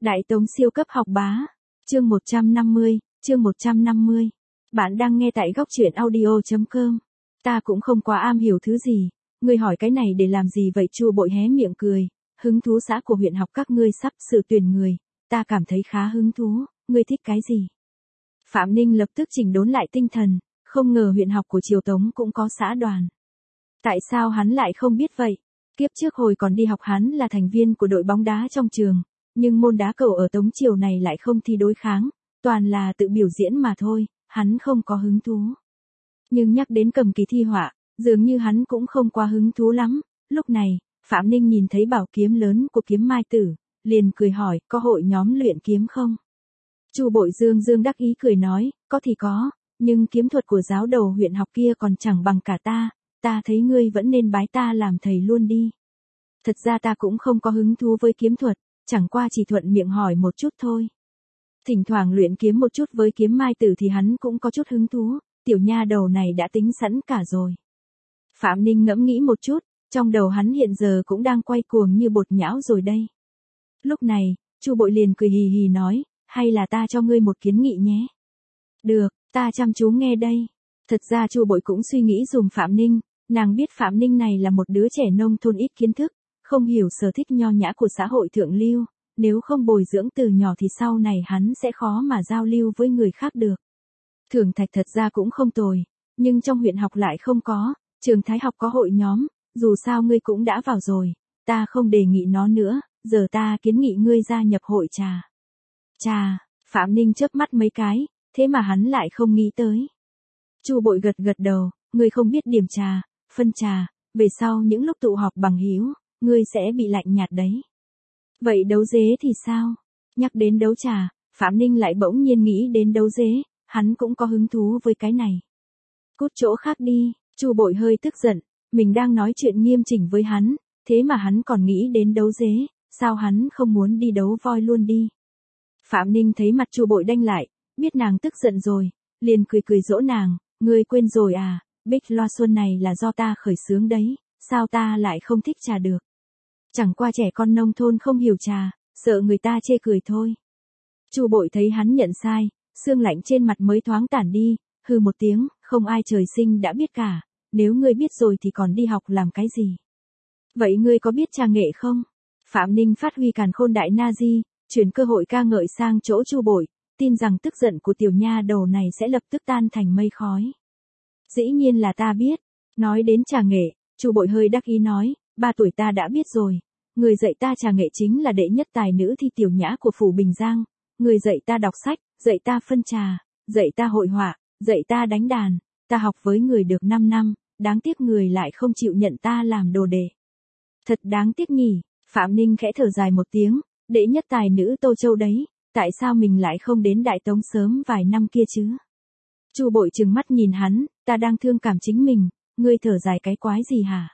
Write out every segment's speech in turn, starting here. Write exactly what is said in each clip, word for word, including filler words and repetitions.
Đại Tống siêu cấp học bá. Chương một trăm năm mươi, chương một trăm năm mươi. Bạn đang nghe tại góc truyện audio chấm com. Ta cũng không quá am hiểu thứ gì, ngươi hỏi cái này để làm gì vậy? Chu Bội hé miệng cười, hứng thú xã của huyện học các ngươi sắp sự tuyển người, ta cảm thấy khá hứng thú, ngươi thích cái gì? Phạm Ninh lập tức chỉnh đốn lại tinh thần, không ngờ huyện học của Triều Tống cũng có xã đoàn. Tại sao hắn lại không biết vậy? Kiếp trước hồi còn đi học hắn là thành viên của đội bóng đá trong trường, nhưng môn đá cầu ở Tống Triều này lại không thi đối kháng, toàn là tự biểu diễn mà thôi, hắn không có hứng thú. Nhưng nhắc đến cầm kỳ thi họa, dường như hắn cũng không quá hứng thú lắm. Lúc này, Phạm Ninh nhìn thấy bảo kiếm lớn của Kiếm Mai Tử, liền cười hỏi, có hội nhóm luyện kiếm không? Chu Bội dương dương đắc ý cười nói, có thì có, nhưng kiếm thuật của giáo đầu huyện học kia còn chẳng bằng cả ta, ta thấy ngươi vẫn nên bái ta làm thầy luôn đi. Thật ra ta cũng không có hứng thú với kiếm thuật, chẳng qua chỉ thuận miệng hỏi một chút thôi. Thỉnh thoảng luyện kiếm một chút với Kiếm Mai Tử thì hắn cũng có chút hứng thú, tiểu nha đầu này đã tính sẵn cả rồi. Phạm Ninh ngẫm nghĩ một chút, trong đầu hắn hiện giờ cũng đang quay cuồng như bột nhão rồi đây. Lúc này, Chu Bội liền cười hì hì nói, hay là ta cho ngươi một kiến nghị nhé. Được, ta chăm chú nghe đây. Thật ra Chu Bội cũng suy nghĩ dùm Phạm Ninh, nàng biết Phạm Ninh này là một đứa trẻ nông thôn ít kiến thức, không hiểu sở thích nho nhã của xã hội thượng lưu, nếu không bồi dưỡng từ nhỏ thì sau này hắn sẽ khó mà giao lưu với người khác được. Thưởng thạch thật ra cũng không tồi, nhưng trong huyện học lại không có, trường Thái học có hội nhóm, dù sao ngươi cũng đã vào rồi, ta không đề nghị nó nữa, giờ ta kiến nghị ngươi gia nhập hội trà. Trà, Phạm Ninh chớp mắt mấy cái, thế mà hắn lại không nghĩ tới. Chu Bội gật gật đầu, ngươi không biết điểm trà, phân trà, về sau những lúc tụ họp bằng hữu, ngươi sẽ bị lạnh nhạt đấy. Vậy đấu dế thì sao? Nhắc đến đấu trà, Phạm Ninh lại bỗng nhiên nghĩ đến đấu dế, hắn cũng có hứng thú với cái này. Cút chỗ khác đi, Chu Bội hơi tức giận, mình đang nói chuyện nghiêm chỉnh với hắn, thế mà hắn còn nghĩ đến đấu dế, sao hắn không muốn đi đấu voi luôn đi. Phạm Ninh thấy mặt Chu Bội đanh lại, biết nàng tức giận rồi, liền cười cười dỗ nàng, ngươi quên rồi à, Bích Loa Xuân này là do ta khởi xướng đấy, sao ta lại không thích trà được. Chẳng qua trẻ con nông thôn không hiểu trà, sợ người ta chê cười thôi. Chu Bội thấy hắn nhận sai, sương lạnh trên mặt mới thoáng tản đi, hừ một tiếng, không ai trời sinh đã biết cả, nếu ngươi biết rồi thì còn đi học làm cái gì. Vậy ngươi có biết trà nghệ không? Phạm Ninh phát huy càn khôn đại na di, chuyển cơ hội ca ngợi sang chỗ Chu Bội, tin rằng tức giận của tiểu nha đầu này sẽ lập tức tan thành mây khói. Dĩ nhiên là ta biết. Nói đến trà nghệ, Chu Bội hơi đắc ý nói, ba tuổi ta đã biết rồi, người dạy ta trà nghệ chính là đệ nhất tài nữ thi tiểu nhã của phủ Bình Giang, người dạy ta đọc sách, dạy ta phân trà, dạy ta hội họa, dạy ta đánh đàn, ta học với người được năm năm, đáng tiếc người lại không chịu nhận ta làm đồ đệ. Thật đáng tiếc nhỉ, Phạm Ninh khẽ thở dài một tiếng, đệ nhất tài nữ Tô Châu đấy, tại sao mình lại không đến Đại Tống sớm vài năm kia chứ? Chu Bội trừng mắt nhìn hắn, ta đang thương cảm chính mình, ngươi thở dài cái quái gì hả?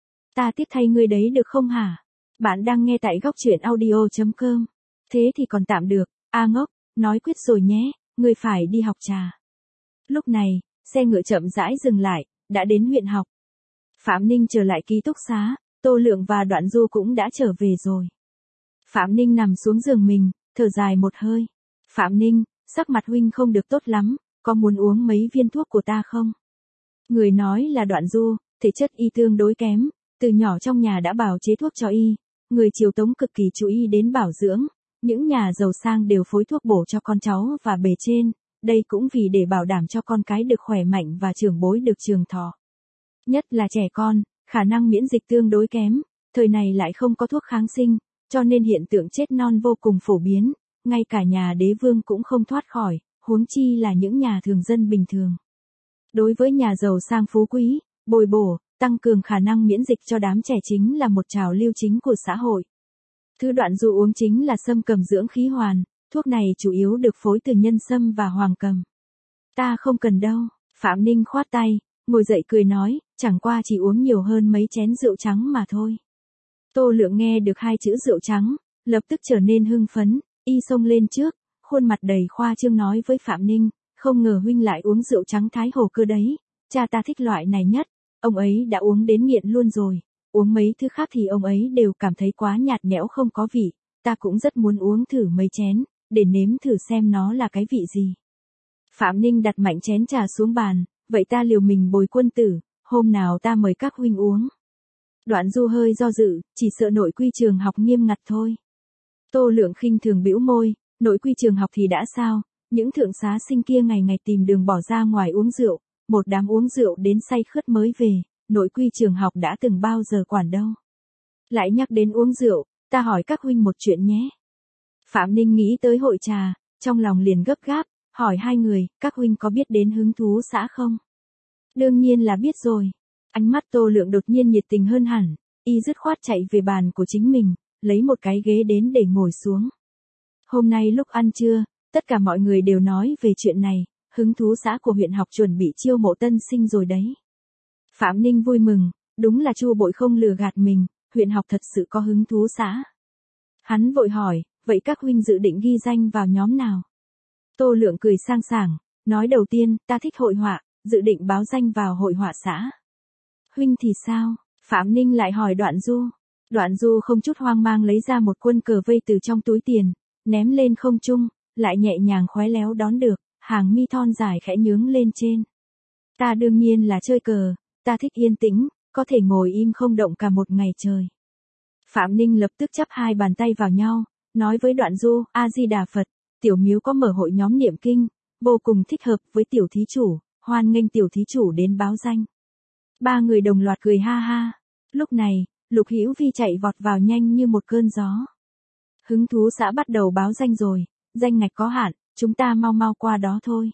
Ta tiếc thay ngươi đấy được không hả? Bạn đang nghe tại góc truyện audio chấm com. Thế thì còn tạm được, a ngốc, nói quyết rồi nhé, ngươi phải đi học trà. Lúc này, xe ngựa chậm rãi dừng lại, đã đến huyện học. Phạm Ninh trở lại ký túc xá, Tô Lượng và Đoạn Du cũng đã trở về rồi. Phạm Ninh nằm xuống giường mình, thở dài một hơi. Phạm Ninh, sắc mặt huynh không được tốt lắm, có muốn uống mấy viên thuốc của ta không? Người nói là Đoạn Du, thể chất y tương đối kém, từ nhỏ trong nhà đã bào chế thuốc cho y, người Triều Tống cực kỳ chú ý đến bảo dưỡng, những nhà giàu sang đều phối thuốc bổ cho con cháu và bề trên, đây cũng vì để bảo đảm cho con cái được khỏe mạnh và trưởng bối được trường thọ. Nhất là trẻ con, khả năng miễn dịch tương đối kém, thời này lại không có thuốc kháng sinh, cho nên hiện tượng chết non vô cùng phổ biến, ngay cả nhà đế vương cũng không thoát khỏi, huống chi là những nhà thường dân bình thường. Đối với nhà giàu sang phú quý, bồi bổ, tăng cường khả năng miễn dịch cho đám trẻ chính là một trào lưu chính của xã hội. Thứ Đoạn Du uống chính là sâm cầm dưỡng khí hoàn, thuốc này chủ yếu được phối từ nhân sâm và hoàng cầm. Ta không cần đâu, Phạm Ninh khoát tay, ngồi dậy cười nói, chẳng qua chỉ uống nhiều hơn mấy chén rượu trắng mà thôi. Tô Lượng nghe được hai chữ rượu trắng, lập tức trở nên hưng phấn, y xông lên trước, khuôn mặt đầy khoa trương nói với Phạm Ninh, không ngờ huynh lại uống rượu trắng Thái Hồ cơ đấy, cha ta thích loại này nhất, ông ấy đã uống đến nghiện luôn rồi, uống mấy thứ khác thì ông ấy đều cảm thấy quá nhạt nhẽo không có vị, ta cũng rất muốn uống thử mấy chén, để nếm thử xem nó là cái vị gì. Phạm Ninh đặt mạnh chén trà xuống bàn, vậy ta liều mình bồi quân tử, hôm nào ta mời các huynh uống. Đoạn Du hơi do dự, chỉ sợ nội quy trường học nghiêm ngặt thôi. Tô Lượng khinh thường bĩu môi, nội quy trường học thì đã sao, những thượng xá sinh kia ngày ngày tìm đường bỏ ra ngoài uống rượu, một đám uống rượu đến say khướt mới về, nội quy trường học đã từng bao giờ quản đâu. Lại nhắc đến uống rượu, ta hỏi các huynh một chuyện nhé. Phạm Ninh nghĩ tới hội trà, trong lòng liền gấp gáp, hỏi hai người, các huynh có biết đến hứng thú xã không? Đương nhiên là biết rồi. Ánh mắt Tô Lượng đột nhiên nhiệt tình hơn hẳn, y dứt khoát chạy về bàn của chính mình, lấy một cái ghế đến để ngồi xuống. Hôm nay lúc ăn trưa, tất cả mọi người đều nói về chuyện này, hứng thú xã của huyện học chuẩn bị chiêu mộ tân sinh rồi đấy. Phạm Ninh vui mừng, đúng là Chu Bội không lừa gạt mình, huyện học thật sự có hứng thú xã. Hắn vội hỏi, vậy các huynh dự định ghi danh vào nhóm nào? Tô Lượng cười sang sảng, nói đầu tiên, ta thích hội họa, dự định báo danh vào hội họa xã. Huynh thì sao? Phạm Ninh lại hỏi Đoạn Du. Đoạn Du không chút hoang mang lấy ra một quân cờ vây từ trong túi tiền, ném lên không trung, lại nhẹ nhàng khéo léo đón được, hàng mi thon dài khẽ nhướng lên trên. Ta đương nhiên là chơi cờ, ta thích yên tĩnh, có thể ngồi im không động cả một ngày trời. Phạm Ninh lập tức chắp hai bàn tay vào nhau, nói với Đoạn Du, A-di-đà Phật, tiểu miếu có mở hội nhóm niệm kinh, vô cùng thích hợp với tiểu thí chủ, hoan nghênh tiểu thí chủ đến báo danh. Ba người đồng loạt cười ha ha. Lúc này, Lục Hữu Vi chạy vọt vào nhanh như một cơn gió. Hứng thú xã bắt đầu báo danh rồi, danh ngạch có hạn, chúng ta mau mau qua đó thôi.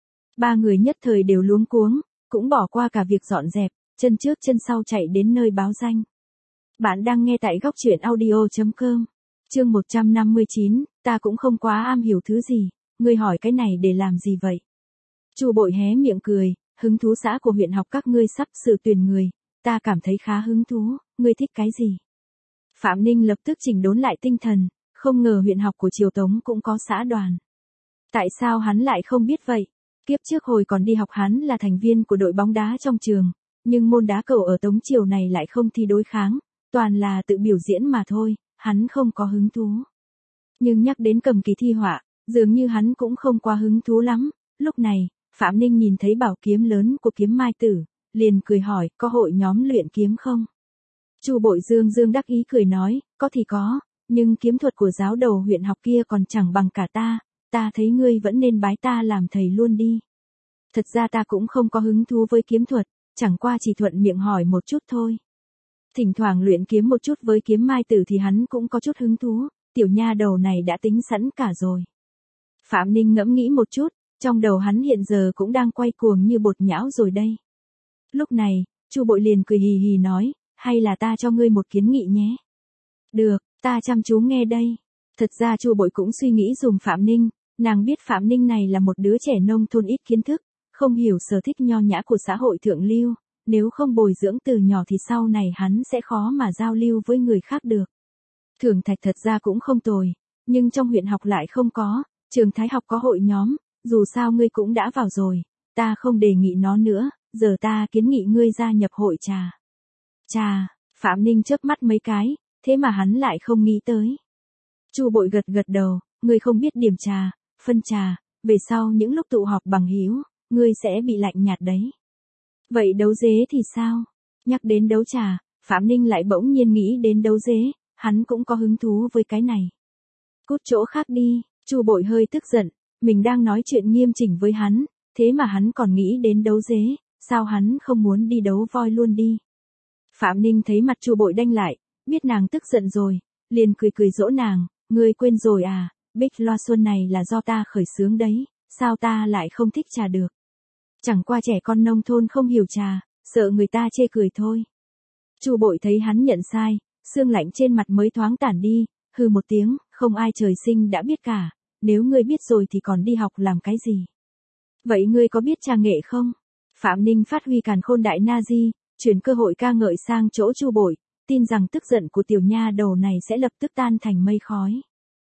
Ba người nhất thời đều luống cuống, cũng bỏ qua cả việc dọn dẹp, chân trước chân sau chạy đến nơi báo danh. Bạn đang nghe tại góc truyện audio chấm com. Chương một trăm năm mươi chín, ta cũng không quá am hiểu thứ gì, ngươi hỏi cái này để làm gì vậy? Chu Bội hé miệng cười, hứng thú xã của huyện học các ngươi sắp sự tuyển người, ta cảm thấy khá hứng thú, ngươi thích cái gì? Phạm Ninh lập tức chỉnh đốn lại tinh thần, không ngờ huyện học của Triều Tống cũng có xã đoàn. Tại sao hắn lại không biết vậy? Kiếp trước hồi còn đi học hắn là thành viên của đội bóng đá trong trường, nhưng môn đá cầu ở Tống Triều này lại không thi đối kháng, toàn là tự biểu diễn mà thôi, hắn không có hứng thú. Nhưng nhắc đến cầm kỳ thi họa, dường như hắn cũng không quá hứng thú lắm. Lúc này, Phạm Ninh nhìn thấy bảo kiếm lớn của Kiếm Mai Tử, liền cười hỏi, có hội nhóm luyện kiếm không? Chu Bội dương dương đắc ý cười nói, có thì có, nhưng kiếm thuật của giáo đầu huyện học kia còn chẳng bằng cả ta, ta thấy ngươi vẫn nên bái ta làm thầy luôn đi. Thật ra ta cũng không có hứng thú với kiếm thuật, chẳng qua chỉ thuận miệng hỏi một chút thôi. Thỉnh thoảng luyện kiếm một chút với Kiếm Mai Tử thì hắn cũng có chút hứng thú, tiểu nha đầu này đã tính sẵn cả rồi. Phạm Ninh ngẫm nghĩ một chút, trong đầu hắn hiện giờ cũng đang quay cuồng như bột nhão rồi đây. Lúc này, Chu Bội liền cười hì hì nói, hay là ta cho ngươi một kiến nghị nhé. Được, ta chăm chú nghe đây. Thật ra Chu Bội cũng suy nghĩ dùm Phạm Ninh, nàng biết Phạm Ninh này là một đứa trẻ nông thôn ít kiến thức, không hiểu sở thích nho nhã của xã hội thượng lưu, nếu không bồi dưỡng từ nhỏ thì sau này hắn sẽ khó mà giao lưu với người khác được. Thưởng thạch thật ra cũng không tồi, nhưng trong huyện học lại không có, trường Thái học có hội nhóm, dù sao ngươi cũng đã vào rồi, ta không đề nghị nó nữa, giờ ta kiến nghị ngươi gia nhập hội trà. Trà, Phạm Ninh chớp mắt mấy cái, thế mà hắn lại không nghĩ tới. Chu Bội gật gật đầu, ngươi không biết điểm trà, phân trà, về sau những lúc tụ họp bằng hữu, ngươi sẽ bị lạnh nhạt đấy. Vậy đấu dế thì sao? Nhắc đến đấu trà, Phạm Ninh lại bỗng nhiên nghĩ đến đấu dế, hắn cũng có hứng thú với cái này. Cút chỗ khác đi, Chu Bội hơi tức giận, mình đang nói chuyện nghiêm chỉnh với hắn, thế mà hắn còn nghĩ đến đấu dế, sao hắn không muốn đi đấu voi luôn đi. Phạm Ninh thấy mặt Chu Bội đanh lại, biết nàng tức giận rồi, liền cười cười dỗ nàng, ngươi quên rồi à, Bích Loa Xuân này là do ta khởi xướng đấy, sao ta lại không thích trà được. Chẳng qua trẻ con nông thôn không hiểu trà, sợ người ta chê cười thôi. Chu Bội thấy hắn nhận sai, sương lạnh trên mặt mới thoáng tản đi, hừ một tiếng, không ai trời sinh đã biết cả, nếu ngươi biết rồi thì còn đi học làm cái gì. Vậy ngươi có biết trà nghệ không? Phạm Ninh phát huy càn khôn đại na di, chuyển cơ hội ca ngợi sang chỗ Chu Bội, tin rằng tức giận của tiểu nha đầu này sẽ lập tức tan thành mây khói.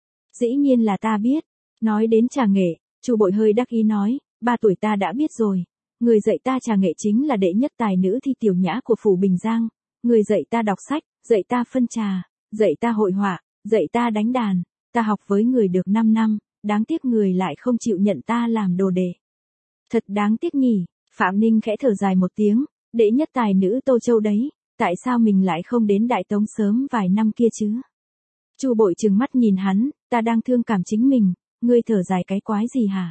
Dĩ nhiên là ta biết. Nói đến trà nghệ, Chu Bội hơi đắc ý nói, ba tuổi ta đã biết rồi. Người dạy ta trà nghệ chính là đệ nhất tài nữ thi tiểu nhã của phủ Bình Giang. Người dạy ta đọc sách, dạy ta phân trà, dạy ta hội họa, dạy ta đánh đàn, ta học với người được năm năm, đáng tiếc người lại không chịu nhận ta làm đồ đệ. Thật đáng tiếc nhỉ, Phạm Ninh khẽ thở dài một tiếng, đệ nhất tài nữ Tô Châu đấy, tại sao mình lại không đến Đại Tống sớm vài năm kia chứ? Chu Bội trừng mắt nhìn hắn, ta đang thương cảm chính mình, ngươi thở dài cái quái gì hả?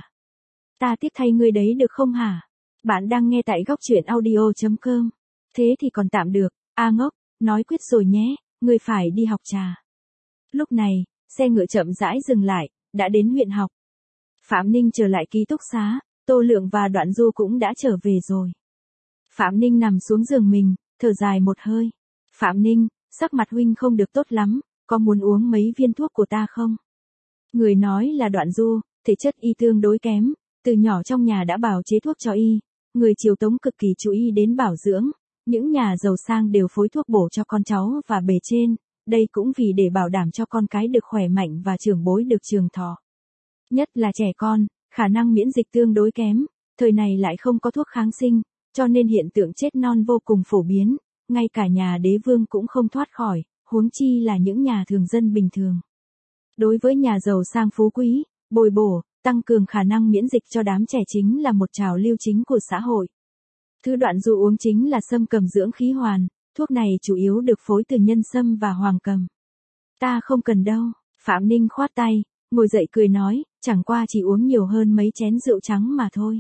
Ta tiếc thay ngươi đấy được không hả? Bạn đang nghe tại góc truyện audio.com. Thế thì còn tạm được, a ngốc, nói quyết rồi nhé, ngươi phải đi học trà. Lúc này, xe ngựa chậm rãi dừng lại, đã đến huyện học. Phạm Ninh trở lại ký túc xá, Tô Lượng và Đoạn Du cũng đã trở về rồi. Phạm Ninh nằm xuống giường mình, thở dài một hơi. Phạm Ninh, sắc mặt huynh không được tốt lắm, có muốn uống mấy viên thuốc của ta không? Người nói là Đoạn Du, thể chất y tương đối kém, từ nhỏ trong nhà đã bào chế thuốc cho y, người Triều Tống cực kỳ chú ý đến bảo dưỡng, những nhà giàu sang đều phối thuốc bổ cho con cháu và bề trên, đây cũng vì để bảo đảm cho con cái được khỏe mạnh và trưởng bối được trường thọ. Nhất là trẻ con, khả năng miễn dịch tương đối kém, thời này lại không có thuốc kháng sinh, cho nên hiện tượng chết non vô cùng phổ biến, ngay cả nhà đế vương cũng không thoát khỏi, huống chi là những nhà thường dân bình thường. Đối với nhà giàu sang phú quý, bồi bổ, tăng cường khả năng miễn dịch cho đám trẻ chính là một trào lưu chính của xã hội. Thứ Đoạn Du uống chính là sâm cầm dưỡng khí hoàn, thuốc này chủ yếu được phối từ nhân sâm và hoàng cầm. Ta không cần đâu, Phạm Ninh khoát tay, ngồi dậy cười nói, chẳng qua chỉ uống nhiều hơn mấy chén rượu trắng mà thôi.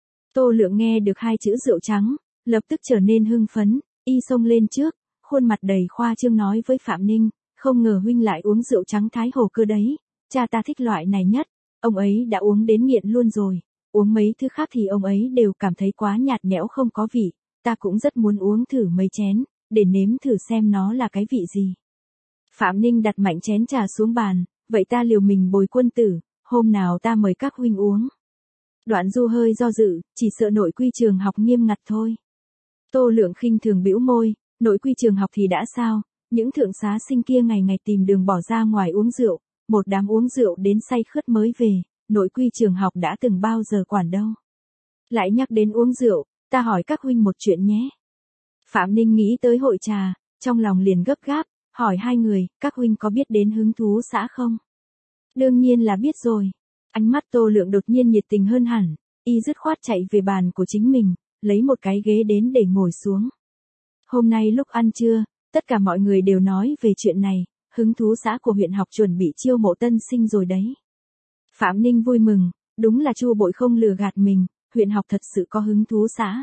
Tô Lượng nghe được hai chữ rượu trắng, lập tức trở nên hưng phấn, y xông lên trước, khuôn mặt đầy khoa trương nói với Phạm Ninh, không ngờ huynh lại uống rượu trắng Thái Hồ cơ đấy, cha ta thích loại này nhất, ông ấy đã uống đến nghiện luôn rồi, uống mấy thứ khác thì ông ấy đều cảm thấy quá nhạt nhẽo không có vị, ta cũng rất muốn uống thử mấy chén, để nếm thử xem nó là cái vị gì. Phạm Ninh đặt mạnh chén trà xuống bàn, vậy ta liều mình bồi quân tử, hôm nào ta mời các huynh uống. Đoạn Du hơi do dự, chỉ sợ nội quy trường học nghiêm ngặt thôi. Tô Lượng khinh thường bĩu môi, nội quy trường học thì đã sao, những thượng xá sinh kia ngày ngày tìm đường bỏ ra ngoài uống rượu, một đám uống rượu đến say khướt mới về, nội quy trường học đã từng bao giờ quản đâu. Lại nhắc đến uống rượu, ta hỏi các huynh một chuyện nhé. Phạm Ninh nghĩ tới hội trà, trong lòng liền gấp gáp, hỏi hai người, các huynh có biết đến hứng thú xã không? Đương nhiên là biết rồi. Ánh mắt Tô Lượng đột nhiên nhiệt tình hơn hẳn, y dứt khoát chạy về bàn của chính mình, lấy một cái ghế đến để ngồi xuống. Hôm nay lúc ăn trưa, tất cả mọi người đều nói về chuyện này, hứng thú xã của huyện học chuẩn bị chiêu mộ tân sinh rồi đấy. Phạm Ninh vui mừng, đúng là Chu Bội không lừa gạt mình, huyện học thật sự có hứng thú xã.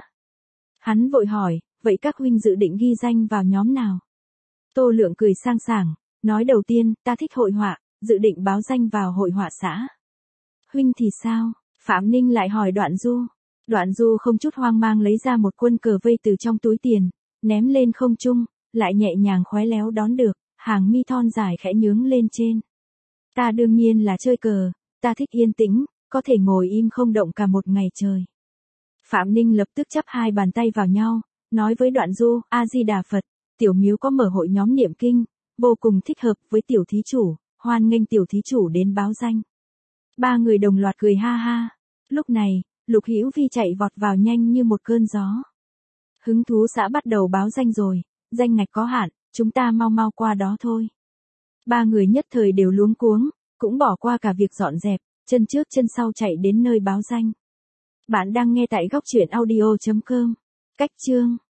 Hắn vội hỏi, vậy các huynh dự định ghi danh vào nhóm nào? Tô Lượng cười sang sảng, nói đầu tiên, ta thích hội họa, dự định báo danh vào hội họa xã. Huynh thì sao? Phạm Ninh lại hỏi Đoạn Du. Đoạn Du không chút hoang mang lấy ra một quân cờ vây từ trong túi tiền, ném lên không trung, lại nhẹ nhàng khéo léo đón được, hàng mi thon dài khẽ nhướng lên trên. Ta đương nhiên là chơi cờ, ta thích yên tĩnh, có thể ngồi im không động cả một ngày trời. Phạm Ninh lập tức chắp hai bàn tay vào nhau, nói với Đoạn Du, A-di-đà Phật, tiểu miếu có mở hội nhóm niệm kinh, vô cùng thích hợp với tiểu thí chủ, hoan nghênh tiểu thí chủ đến báo danh. Ba người đồng loạt cười ha ha. Lúc này, Lục Hữu Vi chạy vọt vào nhanh như một cơn gió. Hứng thú xã bắt đầu báo danh rồi, danh ngạch có hạn, chúng ta mau mau qua đó thôi. Ba người nhất thời đều luống cuống, cũng bỏ qua cả việc dọn dẹp, chân trước chân sau chạy đến nơi báo danh. Bạn đang nghe tại góc truyện audio chấm com. Cách chương